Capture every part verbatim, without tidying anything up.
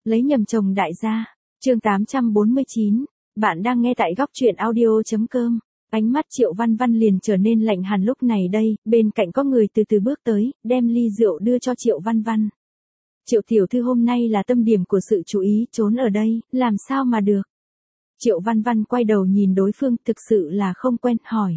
Lấy nhầm chồng đại gia. Chương tám trăm bốn mươi chín. Bạn đang nghe tại góc truyện audio.com. Ánh mắt Triệu Văn Văn liền trở nên lạnh hẳn lúc này đây, bên cạnh có người từ từ bước tới, đem ly rượu đưa cho Triệu Văn Văn. Triệu tiểu thư hôm nay là tâm điểm của sự chú ý, trốn ở đây, làm sao mà được. Triệu Văn Văn quay đầu nhìn đối phương, thực sự là không quen, hỏi.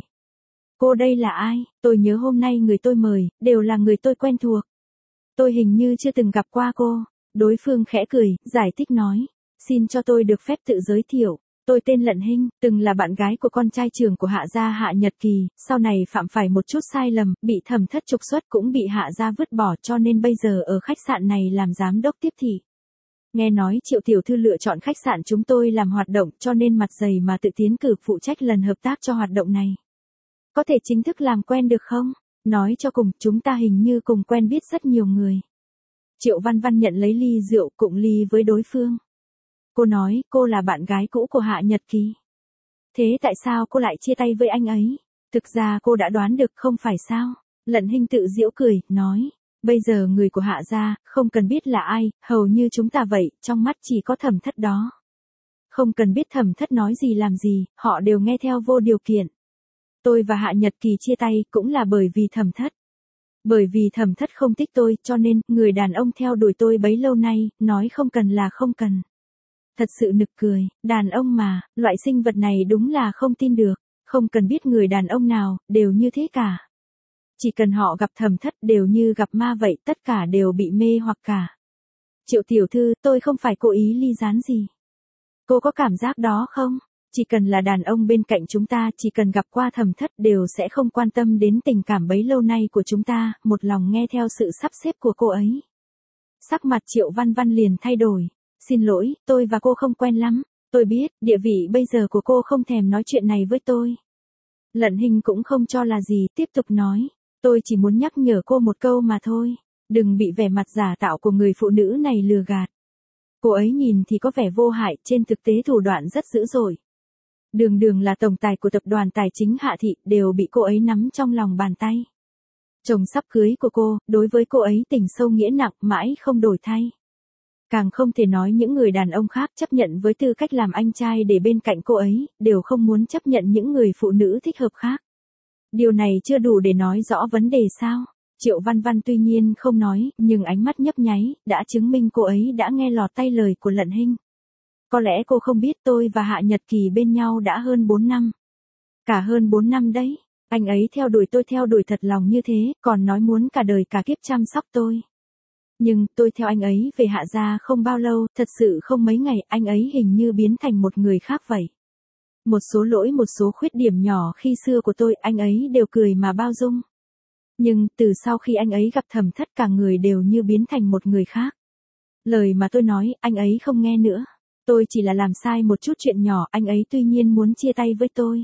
Cô đây là ai? Tôi nhớ hôm nay người tôi mời, đều là người tôi quen thuộc. Tôi hình như chưa từng gặp qua cô. Đối phương khẽ cười, giải thích nói. Xin cho tôi được phép tự giới thiệu. Tôi tên Lận Hinh, từng là bạn gái của con trai trưởng của Hạ gia Hạ Nhật Kỳ, sau này phạm phải một chút sai lầm, bị thẩm thất trục xuất cũng bị Hạ gia vứt bỏ, cho nên bây giờ ở khách sạn này làm giám đốc tiếp thị. Nghe nói Triệu tiểu thư lựa chọn khách sạn chúng tôi làm hoạt động, cho nên mặt dày mà tự tiến cử phụ trách lần hợp tác cho hoạt động này. Có thể chính thức làm quen được không? Nói cho cùng, chúng ta hình như cùng quen biết rất nhiều người. Triệu Văn Văn nhận lấy ly rượu, cụng ly với đối phương. Cô nói, cô là bạn gái cũ của Hạ Nhật Kỳ. Thế tại sao cô lại chia tay với anh ấy? Thực ra cô đã đoán được không phải sao? Lận Hinh tự giễu cười, nói. Bây giờ người của Hạ gia, không cần biết là ai, hầu như chúng ta vậy, trong mắt chỉ có thẩm thất đó. Không cần biết thẩm thất nói gì làm gì, họ đều nghe theo vô điều kiện. Tôi và Hạ Nhật Kỳ chia tay cũng là bởi vì thẩm thất. Bởi vì thẩm thất không thích tôi, cho nên, người đàn ông theo đuổi tôi bấy lâu nay, nói không cần là không cần. Thật sự nực cười, đàn ông mà, loại sinh vật này đúng là không tin được, không cần biết người đàn ông nào, đều như thế cả. Chỉ cần họ gặp thẩm thất đều như gặp ma vậy, tất cả đều bị mê hoặc cả. Triệu tiểu thư, tôi không phải cố ý ly gián gì. Cô có cảm giác đó không? Chỉ cần là đàn ông bên cạnh chúng ta, chỉ cần gặp qua thẩm thất đều sẽ không quan tâm đến tình cảm bấy lâu nay của chúng ta, một lòng nghe theo sự sắp xếp của cô ấy. Sắc mặt Triệu Văn Văn liền thay đổi. Xin lỗi, tôi và cô không quen lắm. Tôi biết, địa vị bây giờ của cô không thèm nói chuyện này với tôi. Lận Hinh cũng không cho là gì, tiếp tục nói. Tôi chỉ muốn nhắc nhở cô một câu mà thôi. Đừng bị vẻ mặt giả tạo của người phụ nữ này lừa gạt. Cô ấy nhìn thì có vẻ vô hại, trên thực tế thủ đoạn rất dữ dội. Đường đường là tổng tài của tập đoàn tài chính Hạ Thị, đều bị cô ấy nắm trong lòng bàn tay. Chồng sắp cưới của cô, đối với cô ấy tình sâu nghĩa nặng, mãi không đổi thay. Càng không thể nói những người đàn ông khác chấp nhận với tư cách làm anh trai để bên cạnh cô ấy, đều không muốn chấp nhận những người phụ nữ thích hợp khác. Điều này chưa đủ để nói rõ vấn đề sao? Triệu Văn Văn tuy nhiên không nói, nhưng ánh mắt nhấp nháy, đã chứng minh cô ấy đã nghe lọt tay lời của Lận Hinh. Có lẽ cô không biết tôi và Hạ Nhật Kỳ bên nhau đã hơn bốn năm. Cả hơn bốn năm đấy, anh ấy theo đuổi tôi theo đuổi thật lòng như thế, còn nói muốn cả đời cả kiếp chăm sóc tôi. Nhưng, tôi theo anh ấy về Hạ gia không bao lâu, thật sự không mấy ngày, anh ấy hình như biến thành một người khác vậy. Một số lỗi một số khuyết điểm nhỏ khi xưa của tôi, anh ấy đều cười mà bao dung. Nhưng, từ sau khi anh ấy gặp thẩm thất cả người đều như biến thành một người khác. Lời mà tôi nói, anh ấy không nghe nữa. Tôi chỉ là làm sai một chút chuyện nhỏ, anh ấy tuy nhiên muốn chia tay với tôi.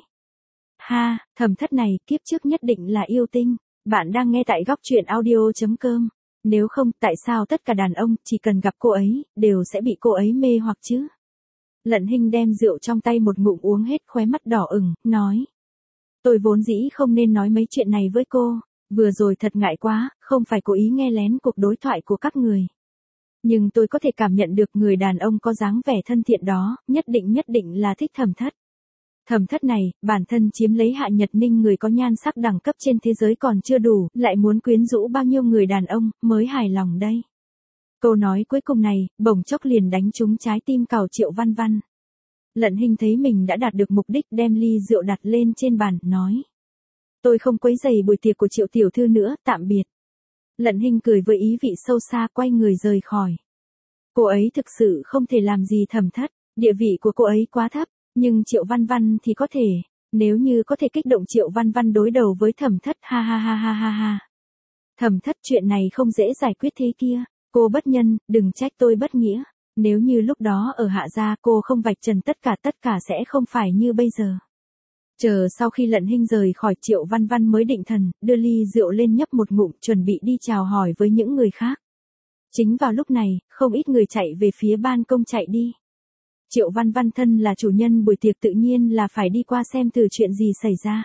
Ha, thẩm thất này, kiếp trước nhất định là yêu tinh. Bạn đang nghe tại góc truyện audio.com. Nếu không, tại sao tất cả đàn ông, chỉ cần gặp cô ấy, đều sẽ bị cô ấy mê hoặc chứ? Lận Hinh đem rượu trong tay một ngụm uống hết, khóe mắt đỏ ửng, nói. Tôi vốn dĩ không nên nói mấy chuyện này với cô, vừa rồi thật ngại quá, không phải cố ý nghe lén cuộc đối thoại của các người. Nhưng tôi có thể cảm nhận được người đàn ông có dáng vẻ thân thiện đó, nhất định nhất định là thích thẩm thất. Thẩm thất này, bản thân chiếm lấy Hạ Nhật Ninh người có nhan sắc đẳng cấp trên thế giới còn chưa đủ, lại muốn quyến rũ bao nhiêu người đàn ông, mới hài lòng đây. Câu nói cuối cùng này, bỗng chốc liền đánh trúng trái tim cào Triệu Văn Văn. Lận Hinh thấy mình đã đạt được mục đích, đem ly rượu đặt lên trên bàn, nói. Tôi không quấy rầy buổi tiệc của Triệu tiểu thư nữa, tạm biệt. Lận Hinh cười với ý vị sâu xa, quay người rời khỏi. Cô ấy thực sự không thể làm gì thẩm thất, địa vị của cô ấy quá thấp. Nhưng Triệu Văn Văn thì có thể, nếu như có thể kích động Triệu Văn Văn đối đầu với thẩm thất, ha ha ha ha ha ha. Thẩm thất, chuyện này không dễ giải quyết thế kia, cô bất nhân, đừng trách tôi bất nghĩa, nếu như lúc đó ở Hạ gia cô không vạch trần tất cả tất cả sẽ không phải như bây giờ. Chờ sau khi Lận Hinh rời khỏi, Triệu Văn Văn mới định thần, đưa ly rượu lên nhấp một ngụm, chuẩn bị đi chào hỏi với những người khác. Chính vào lúc này, không ít người chạy về phía ban công chạy đi. Triệu Văn Văn thân là chủ nhân buổi tiệc tự nhiên là phải đi qua xem từ chuyện gì xảy ra.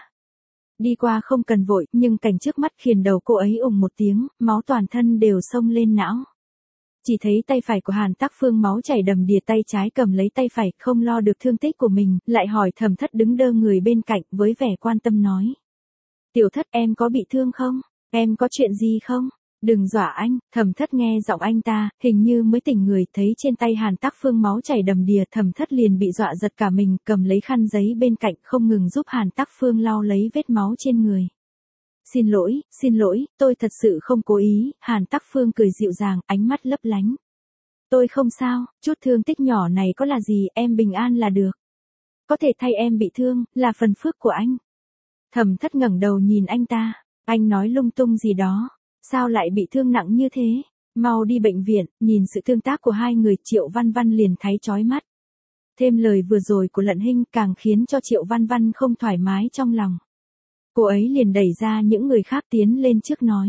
Đi qua không cần vội, nhưng cảnh trước mắt khiến đầu cô ấy ùng một tiếng, máu toàn thân đều xông lên não. chỉ thấy tay phải của Hàn Tắc Phương máu chảy đầm đìa, tay trái cầm lấy tay phải, không lo được thương tích của mình, lại hỏi Thẩm Thất đứng đơ người bên cạnh với vẻ quan tâm nói. Tiểu Thất, em có bị thương không? Em có chuyện gì không? Đừng dọa anh. Thẩm Thất nghe giọng anh ta, hình như mới tỉnh người, thấy trên tay Hàn Tắc Phương máu chảy đầm đìa, Thẩm Thất liền bị dọa giật cả mình, cầm lấy khăn giấy bên cạnh không ngừng giúp Hàn Tắc Phương lau lấy vết máu trên người. Xin lỗi, xin lỗi, tôi thật sự không cố ý. Hàn Tắc Phương cười dịu dàng, ánh mắt lấp lánh. Tôi không sao, chút thương tích nhỏ này có là gì, em bình an là được. Có thể thay em bị thương, là phần phước của anh. Thẩm Thất ngẩng đầu nhìn anh ta, anh nói lung tung gì đó, sao lại bị thương nặng như thế? Mau đi bệnh viện. Nhìn sự tương tác của hai người, Triệu Văn Văn liền thấy chói mắt. Thêm lời vừa rồi của Lận Hinh càng khiến cho Triệu Văn Văn không thoải mái trong lòng. Cô ấy liền đẩy ra những người khác tiến lên trước nói.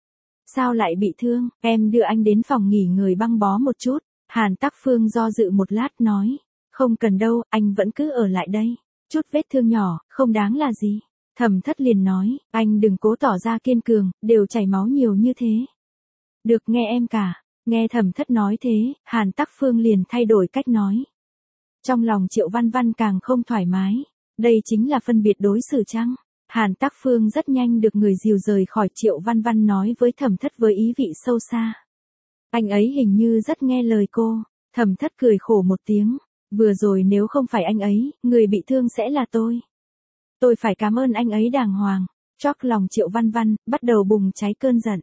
Sao lại bị thương, em đưa anh đến phòng nghỉ ngơi băng bó một chút. Hàn Tắc Phương do dự một lát nói. Không cần đâu, anh vẫn cứ ở lại đây. Chút vết thương nhỏ, không đáng là gì. Thẩm Thất liền nói, anh đừng cố tỏ ra kiên cường, đều chảy máu nhiều như thế. Được, nghe em cả. Nghe Thẩm Thất nói thế, Hàn Tắc Phương liền thay đổi cách nói. Trong lòng Triệu Văn Văn càng không thoải mái. Đây chính là phân biệt đối xử chăng? Hàn Tắc Phương rất nhanh được người dìu rời khỏi. Triệu Văn Văn nói với Thẩm Thất với ý vị sâu xa. Anh ấy hình như rất nghe lời cô. Thẩm Thất cười khổ một tiếng. Vừa rồi nếu không phải anh ấy, người bị thương sẽ là tôi. Tôi phải cảm ơn anh ấy đàng hoàng. Chót lòng Triệu Văn Văn, bắt đầu bùng cháy cơn giận.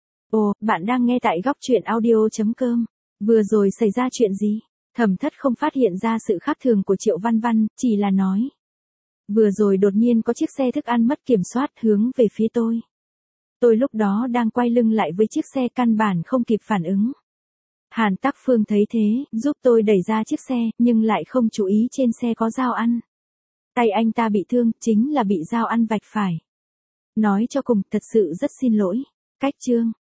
Ồ, bạn đang nghe tại góc truyện audio chấm com. Vừa rồi xảy ra chuyện gì? Thẩm Thất không phát hiện ra sự khác thường của Triệu Văn Văn, chỉ là nói. Vừa rồi đột nhiên có chiếc xe thức ăn mất kiểm soát hướng về phía tôi. Tôi lúc đó đang quay lưng lại với chiếc xe, căn bản không kịp phản ứng. Hàn Tắc Phương thấy thế, giúp tôi đẩy ra chiếc xe, nhưng lại không chú ý trên xe có dao ăn. Tay anh ta bị thương, chính là bị dao ăn vạch phải. Nói cho cùng, thật sự rất xin lỗi. Cách chương.